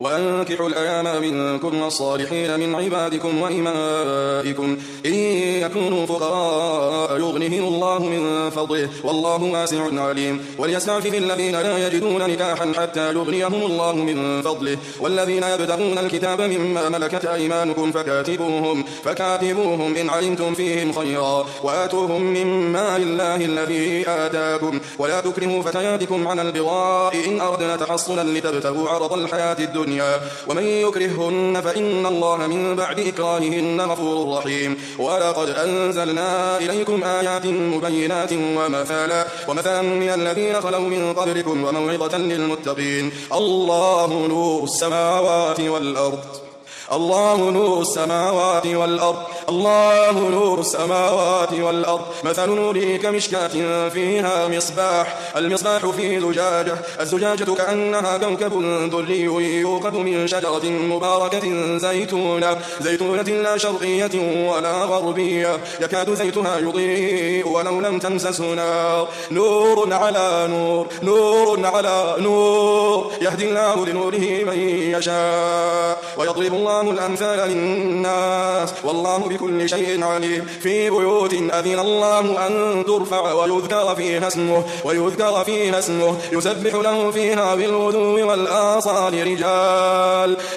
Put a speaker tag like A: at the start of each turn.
A: وأنكحوا الأيام منكم والصالحين من عبادكم وإمائكم إن يكونوا فقراء يغنهم الله من فضله والله واسع عليم وليستعفف الذين لا يجدون نكاحا حتى يغنيهم الله من فضله والذين يبتغون الكتاب مما ملكت أيمانكم فكاتبوهم إن علمتم فيهم خيرا وآتوهم من مال الله الذي آتاكم ولا تكرهوا فتياتكم على البغاء إن أردنا تحصنا لتبتغوا عرض الحياة الدنيا ومن يكرههن فإن الله من بعد إكراههن غفور رحيم ولقد أنزلنا إليكم آيات مبينات ومثلا من الذين خلوا من قبلكم وموعظة للمتقين الله نور السماوات والأرض مثل نوره كمشكاة فيها مصباح المصباح في زجاجة الزجاجة كأنها كوكب دري يوقد من شجرة مباركة زيتونة لا شرقية ولا غربية يكاد زيتها يضيء ولو لم تمسسه نار نور على نور يهدي الله لنوره من يشاء ويضرب الله الأمثال للناس والله بكل شيء عليم في بيوت أذن الله أن ترفع ويذكر فيها اسمه يسبح له فيها بالغدو والآصال رجال